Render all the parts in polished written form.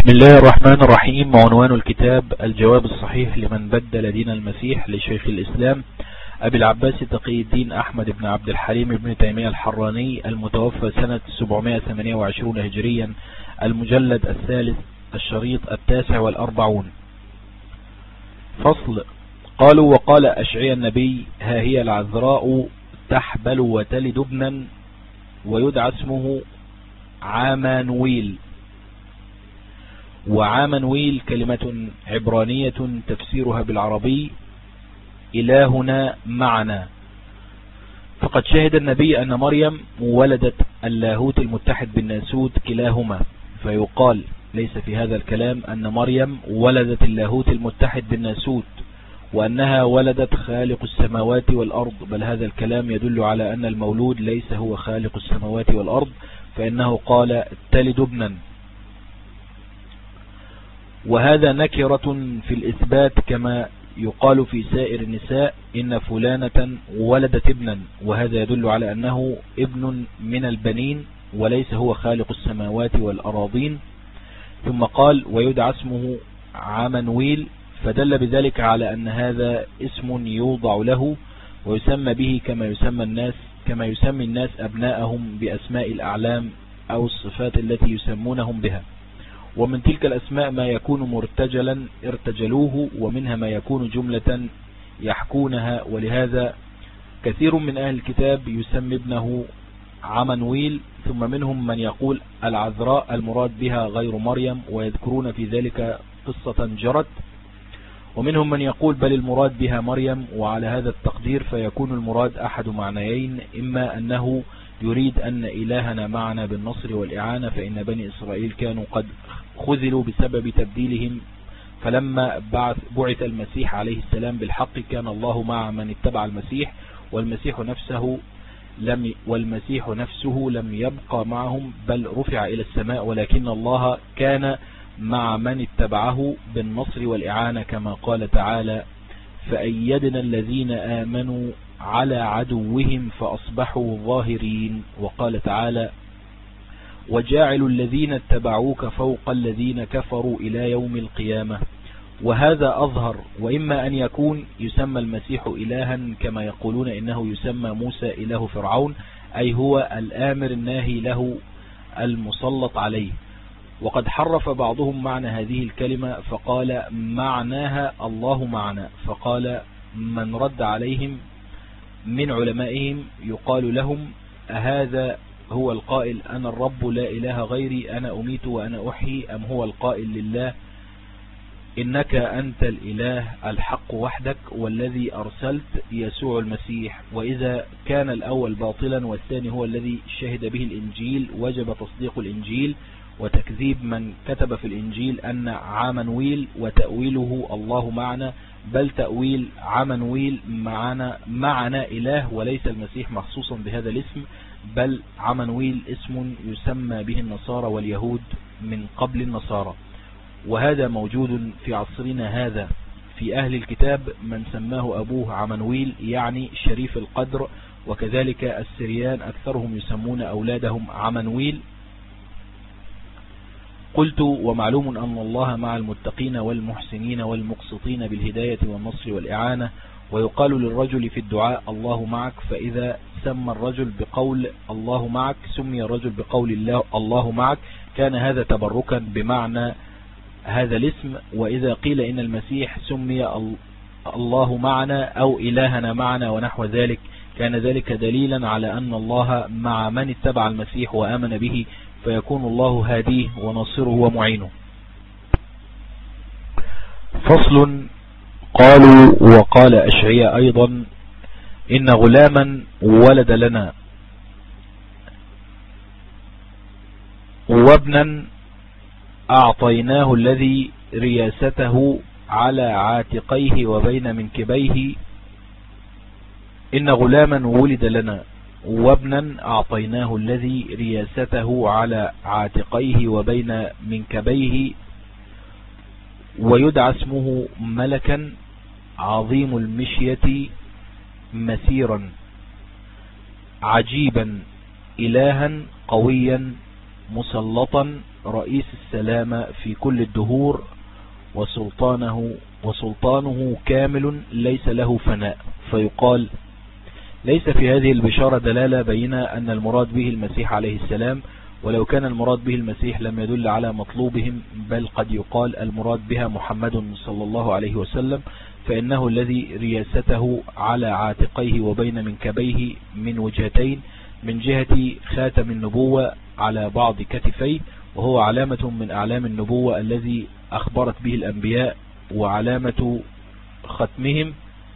بسم الله الرحمن الرحيم. عنوان الكتاب: الجواب الصحيح لمن بدل دين المسيح لشيخ الإسلام أبي العباس تقي الدين أحمد بن عبد الحليم بن تيمية الحراني، المتوفى سنة 728 هجريا، المجلد الثالث، الشريط 49. فصل. قالوا: وقال أشعيا النبي: ها هي العذراء تحبل وتلد ابنا ويدعى اسمه عامانويل. وعامانويل كلمة عبرانية تفسيرها بالعربي إلهنا معنا. فقد شهد النبي أن مريم ولدت اللاهوت المتحد بالناسوت كلاهما، فيقال ليس في هذا الكلام أن مريم ولدت اللاهوت المتحد بالناسوت وأنها ولدت خالق السماوات والأرض، بل هذا الكلام يدل على أن المولود ليس هو خالق السماوات والأرض، فإنه قال: تلد ابنا. وهذا نكرة في الإثبات، كما يقال في سائر النساء: إن فلانة ولدت ابنا، وهذا يدل على أنه ابن من البنين وليس هو خالق السماوات والأراضين. ثم قال: ويدعى اسمه عامانويل، فدل بذلك على أن هذا اسم يوضع له ويسمى به كما يسمي الناس أبناءهم بأسماء الأعلام أو الصفات التي يسمونهم بها. ومن تلك الأسماء ما يكون مرتجلا ارتجلوه، ومنها ما يكون جملة يحكونها. ولهذا كثير من أهل الكتاب يسمي ابنه عامانويل. ثم منهم من يقول العذراء المراد بها غير مريم، ويذكرون في ذلك قصة جرت. ومنهم من يقول بل المراد بها مريم. وعلى هذا التقدير فيكون المراد أحد معنيين: إما أنه يريد أن إلهنا معنا بالنصر والإعانة، فإن بني إسرائيل كانوا قد خذلوا بسبب تبديلهم، فلما بعث المسيح عليه السلام بالحق كان الله مع من اتبع المسيح، والمسيح نفسه لم يبقى معهم بل رفع إلى السماء، ولكن الله كان مع من اتبعه بالنصر والإعانة، كما قال تعالى: فأيدنا الذين آمنوا على عدوهم فأصبحوا ظاهرين. وقال تعالى: وجاعل الذين اتبعوك فوق الذين كفروا إلى يوم القيامة. وهذا أظهر. وإما أن يكون يسمى المسيح إلها، كما يقولون إنه يسمى موسى إله فرعون، أي هو الآمر الناهي له المسلط عليه. وقد حرف بعضهم معنى هذه الكلمة فقال معناها الله معنا، فقال من رد عليهم من علمائهم يقال لهم: أهذا هو القائل أنا الرب لا إله غيري، أنا أميت وأنا أحيي، أم هو القائل لله إنك أنت الإله الحق وحدك والذي أرسلت يسوع المسيح؟ وإذا كان الأول باطلا والثاني هو الذي شهد به الإنجيل، وجب تصديق الإنجيل وتكذيب من كتب في الإنجيل أن عامانويل وتأويله الله معنا، بل تأويل عامانويل معنا إله، وليس المسيح مخصوصا بهذا الاسم، بل عامانويل اسم يسمى به النصارى واليهود من قبل النصارى. وهذا موجود في عصرنا هذا في أهل الكتاب من سماه أبوه عامانويل، يعني شريف القدر، وكذلك السريان أكثرهم يسمون أولادهم عامانويل. قلت: ومعلوم أن الله مع المتقين والمحسنين والمقسطين بالهداية والنصر والإعانة. ويقال للرجل في الدعاء الله معك، فإذا سمى الرجل بقول الله معك سمي الرجل بقول الله معك، كان هذا تبركا بمعنى هذا الاسم. وإذا قيل إن المسيح سمي الله معنا أو إلهنا معنا ونحو ذلك، كان ذلك دليلا على أن الله مع من اتبع المسيح وآمن به، فيكون الله هاديه وناصره ومعينه. فصل. قالوا: وقال أشعياء أيضا: إن غلاما ولد لنا وابنا أعطيناه الذي رياسته على عاتقيه وبين منكبيه. إن غلاما ولد لنا وابنا أعطيناه الذي رياسته على عاتقيه وبين منكبيه، ويدعى اسمه ملكا عظيم المشية مسيرا عجيبا إلها قويا مسلطا رئيس السلامة في كل الدهور، وسلطانه كامل ليس له فناء. فيقال ليس في هذه البشارة دلالة بينة أن المراد به المسيح عليه السلام، ولو كان المراد به المسيح لم يدل على مطلوبهم، بل قد يقال المراد بها محمد صلى الله عليه وسلم، فإنه الذي رياسته على عاتقيه وبين منكبيه من وجهتين، من جهة خاتم النبوة على بعض كتفيه، وهو علامة من أعلام النبوة الذي أخبرت به الأنبياء وعلامة ختمهم،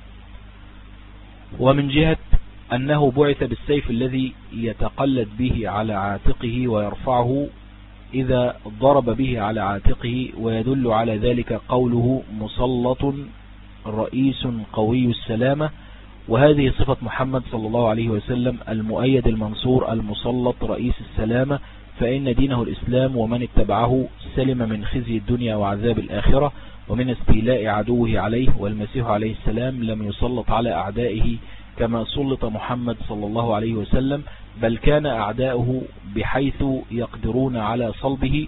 ومن جهة أنه بعث بالسيف الذي يتقلد به على عاتقه ويرفعه إذا ضرب به على عاتقه، ويدل على ذلك قوله مسلط رئيس قوي السلامة. وهذه صفة محمد صلى الله عليه وسلم المؤيد المنصور المسلط رئيس السلامة، فإن دينه الإسلام، ومن اتبعه سلم من خزي الدنيا وعذاب الآخرة ومن استيلاء عدوه عليه. والمسيح عليه السلام لم يسلط على أعدائه كما سلط محمد صلى الله عليه وسلم، بل كان أعداؤه بحيث يقدرون على صلبه،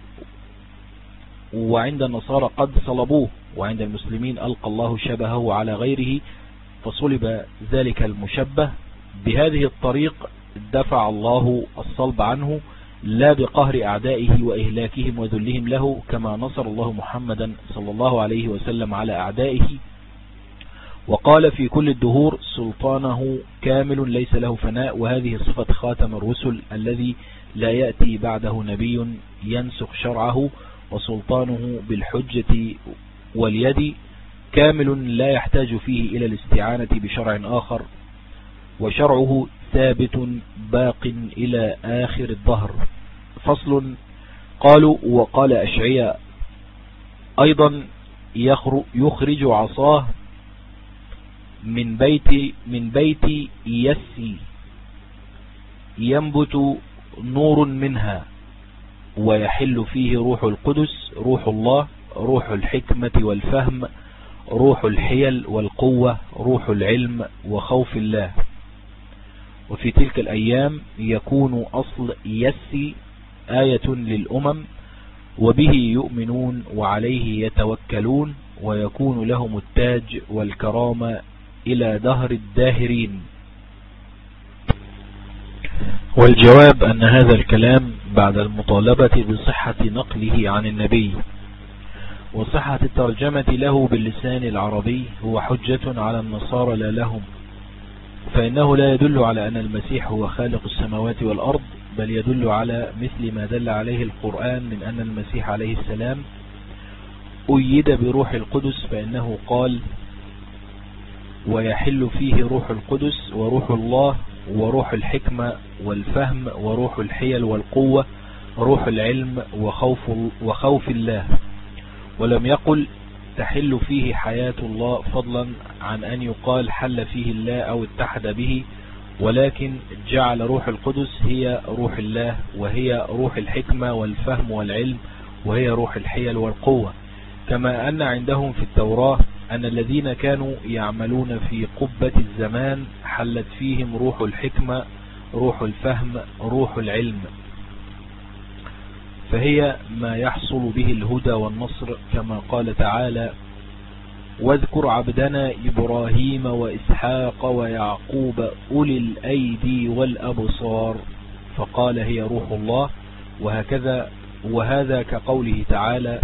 وعند النصارى قد صلبوه، وعند المسلمين ألقى الله شبهه على غيره فصلب ذلك المشبه. بهذه الطريق دفع الله الصلب عنه، لا بقهر أعدائه وإهلاكهم وذلهم له، كما نصر الله محمدا صلى الله عليه وسلم على أعدائه. وقال في كل الدهور سلطانه كامل ليس له فناء، وهذه صفة خاتم الرسل الذي لا يأتي بعده نبي ينسخ شرعه، وسلطانه بالحجة واليد كامل لا يحتاج فيه إلى الاستعانة بشرع آخر، وشرعه ثابت باق إلى آخر الظهر. فصل. قالوا وقال أشعياء أيضا يخرج عصاه من بيت يسي ينبت نور منها، ويحل فيه روح القدس، روح الله، روح الحكمة والفهم، روح الحيل والقوة، روح العلم وخوف الله. وفي تلك الأيام يكون أصل يسي آية للأمم، وبه يؤمنون وعليه يتوكلون، ويكون لهم التاج والكرامة إلى دهر الداهرين. والجواب أن هذا الكلام بعد المطالبة بصحة نقله عن النبي وصحة الترجمة له باللسان العربي هو حجة على النصارى لا لهم، فإنه لا يدل على أن المسيح هو خالق السماوات والأرض، بل يدل على مثل ما دل عليه القرآن من أن المسيح عليه السلام أيد بروح القدس، فإنه قال ويحل فيه روح القدس وروح الله وروح الحكمة والفهم وروح الحيل والقوة، روح العلم وخوف الله. ولم يقل تحل فيه حياة الله، فضلا عن أن يقال حل فيه الله أو اتحد به، ولكن جعل روح القدس هي روح الله، وهي روح الحكمة والفهم والعلم، وهي روح الحيل والقوة. كما أن عندهم في التوراة أن الذين كانوا يعملون في قبة الزمان حلت فيهم روح الحكمة، روح الفهم، روح العلم، فهي ما يحصل به الهدى والنصر، كما قال تعالى واذكر عبدنا إبراهيم وإسحاق ويعقوب أولي الأيدي والأبصار، فقال هي روح الله. وهذا كقوله تعالى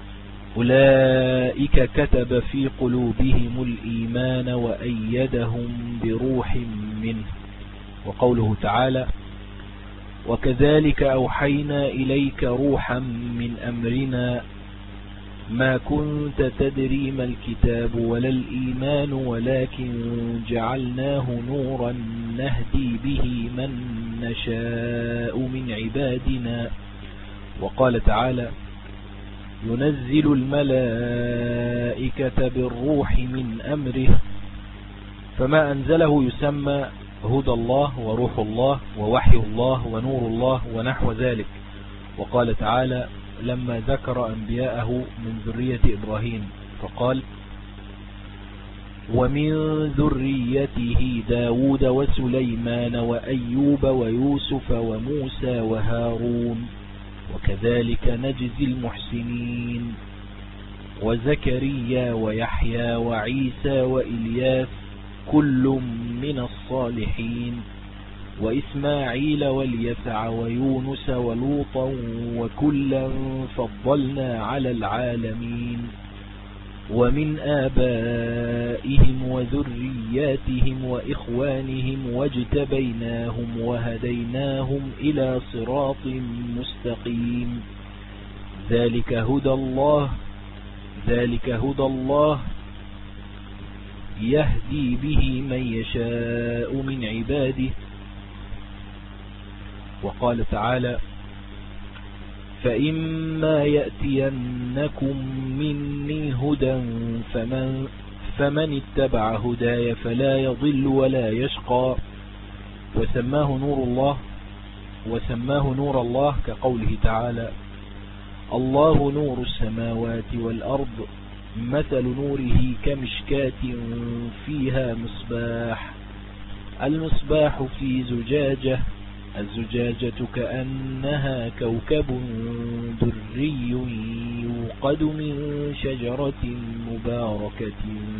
أولئك كتب في قلوبهم الإيمان وأيدهم بروح منه. وقوله تعالى وكذلك أوحينا إليك روحا من أمرنا ما كنت تدري ما الكتاب ولا الإيمان ولكن جعلناه نورا نهدي به من نشاء من عبادنا. وقال تعالى ينزل الملائكة بالروح من أمره، فما أنزله يسمى هدى الله وروح الله ووحي الله ونور الله ونحو ذلك. وقال تعالى لما ذكر أنبياءه من ذرية إبراهيم فقال ومن ذريته داود وسليمان وأيوب ويوسف وموسى وهارون وكذلك نجزي المحسنين وزكريا ويحيى وعيسى وإلياس كل من الصالحين وإسماعيل واليسع ويونس ولوطا وكلا فضلنا على العالمين ومن آبائهم وذرياتهم وإخوانهم واجتبيناهم وهديناهم إلى صراط مستقيم ذلك هدى الله يهدي به من يشاء من عباده. وقال تعالى فإما يأتينكم مني هدى فمن اتبع هداي فلا يضل ولا يشقى وسماه نور الله كقوله تعالى الله نور السماوات والأرض مثل نوره كمشكاة فيها المصباح في زجاجة الزجاجة كأنها كوكب دري يوقد من شجرة مباركة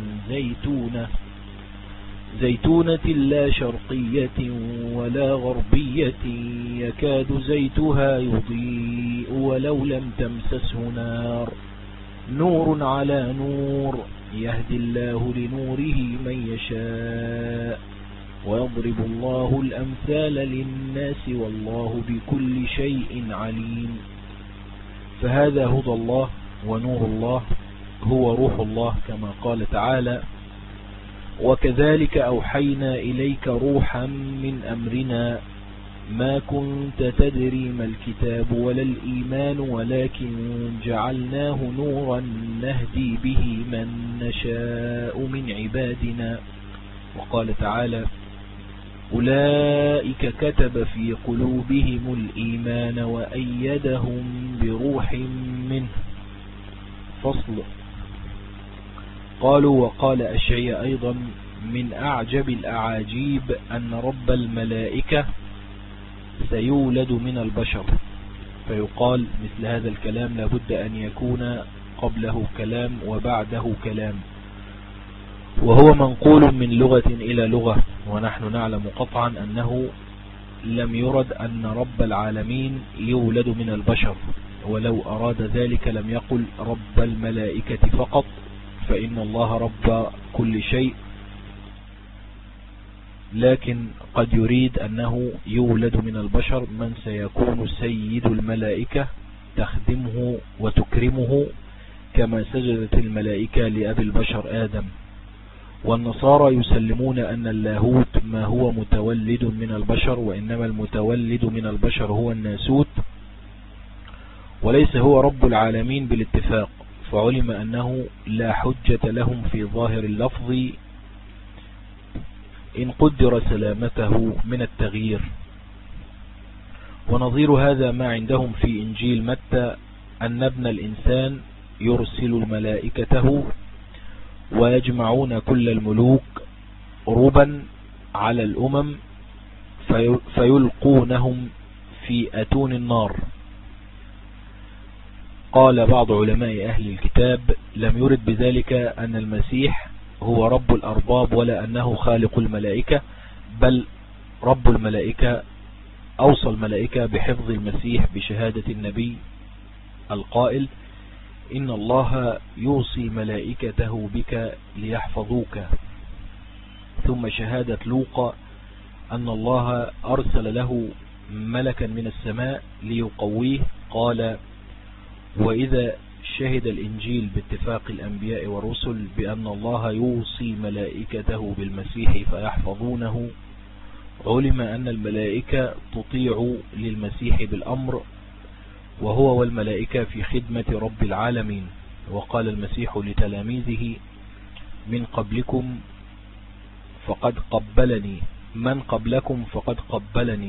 زيتونة لا شرقية ولا غربية يكاد زيتها يضيء ولو لم تمسسه نور على نور يهدي الله لنوره من يشاء ويضرب الله الأمثال للناس والله بكل شيء عليم. فهذا هدى الله ونور الله هو روح الله كما قال تعالى وكذلك أوحينا إليك روحا من أمرنا ما كنت تدري ما الكتاب ولا الإيمان ولكن جعلناه نورا نهدي به من نشاء من عبادنا. وقال تعالى أولئك كتب في قلوبهم الإيمان وأيدهم بروح منه. فصل. قالوا وقال أشعياء أيضا من أعجب الأعاجيب أن رب الملائكة سيولد من البشر، فيقال مثل هذا الكلام لابد أن يكون قبله كلام وبعده كلام، وهو منقول من لغة إلى لغة، ونحن نعلم قطعا أنه لم يرد أن رب العالمين يولد من البشر، ولو أراد ذلك لم يقل رب الملائكة فقط، فإن الله رب كل شيء، لكن قد يريد أنه يولد من البشر من سيكون سيد الملائكة تخدمه وتكرمه كما سجدت الملائكة لأبي البشر آدم. والنصارى يسلمون أن اللاهوت ما هو متولد من البشر، وإنما المتولد من البشر هو الناسوت، وليس هو رب العالمين بالاتفاق، فعلم أنه لا حجة لهم في ظاهر اللفظ إن قدر سلامته من التغيير. ونظير هذا ما عندهم في إنجيل متى أن ابن الإنسان يرسل الملائكته ويجمعون كل الملوك ربا على الأمم فيلقونهم في أتون النار. قال بعض علماء أهل الكتاب لم يرد بذلك أن المسيح هو رب الأرباب ولا أنه خالق الملائكة، بل رب الملائكة أوصى الملائكة بحفظ المسيح بشهادة النبي القائل إن الله يوصي ملائكته بك ليحفظوك، ثم شهادة لوقا أن الله أرسل له ملكا من السماء ليقويه، قال وإذا شهد الإنجيل باتفاق الأنبياء والرسل بأن الله يوصي ملائكته بالمسيح فيحفظونه، علم أن الملائكة تطيع للمسيح بالأمر، وهو والملائكة في خدمة رب العالمين. وقال المسيح لتلاميذه من قبلكم فقد قبلني، من قبلكم فقد قبلني،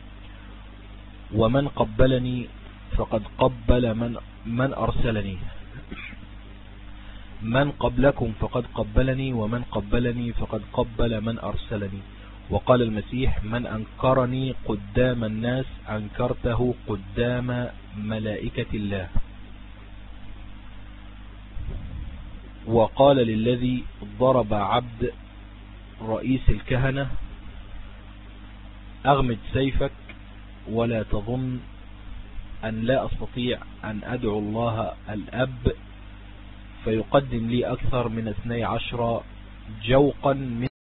ومن قبلني فقد قبل من أرسلني. من قبلكم فقد قبلني ومن قبلني فقد قبل من أرسلني. وقال المسيح من أنكرني قدام الناس أنكرته قدام ملائكة الله. وقال للذي ضرب عبد رئيس الكهنة أغمد سيفك ولا تظن أن لا أستطيع أن أدعو الله الأب فيقدم لي أكثر من 12 جوقا من